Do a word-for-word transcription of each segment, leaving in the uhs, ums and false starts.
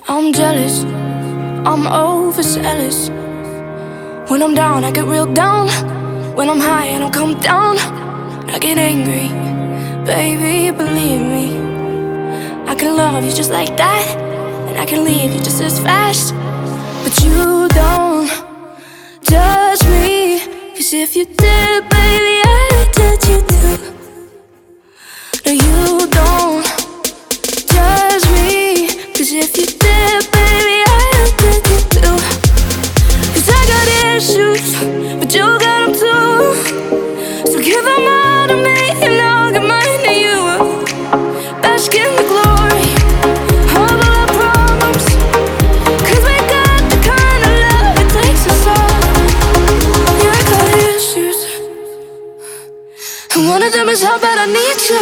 I'm jealous, I'm overzealous. When I'm down, I get real down. When I'm high, I don't come down. I get angry, baby, believe me. I can love you just like that, and I can leave you just as fast. But you don't judge me, 'cause if you did, baby, I'd judge you too. No, you don't judge me, 'cause if you did, baby, I'd judge you too. 'Cause I got issues, but you got them too. So give them all to me, and I'll give mine to you. Bask in the glory of all our problems, 'cause we got the kind of love it takes us all. Yeah, I got issues, and one of them is how bad I need you.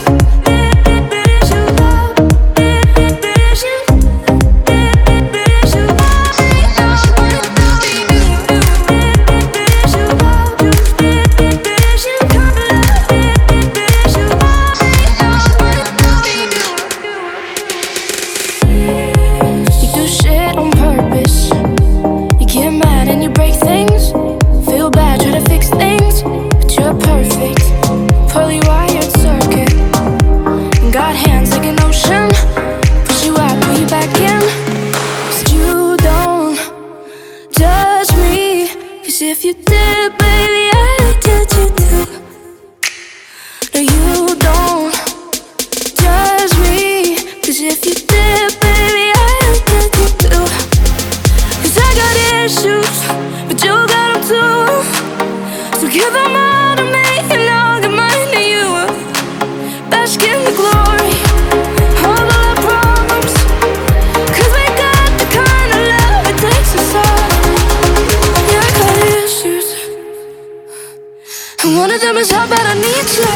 If you did, baby, I'd judge you too. No, you don't judge me, 'cause if you did, baby, I'd judge you too. 'Cause I got issues, but you got them too. So give them all to me, and I'll give mine to you. Bask in the glory of all our problems, 'cause we got the kind of love it takes us all. And one of them is how bad I need you.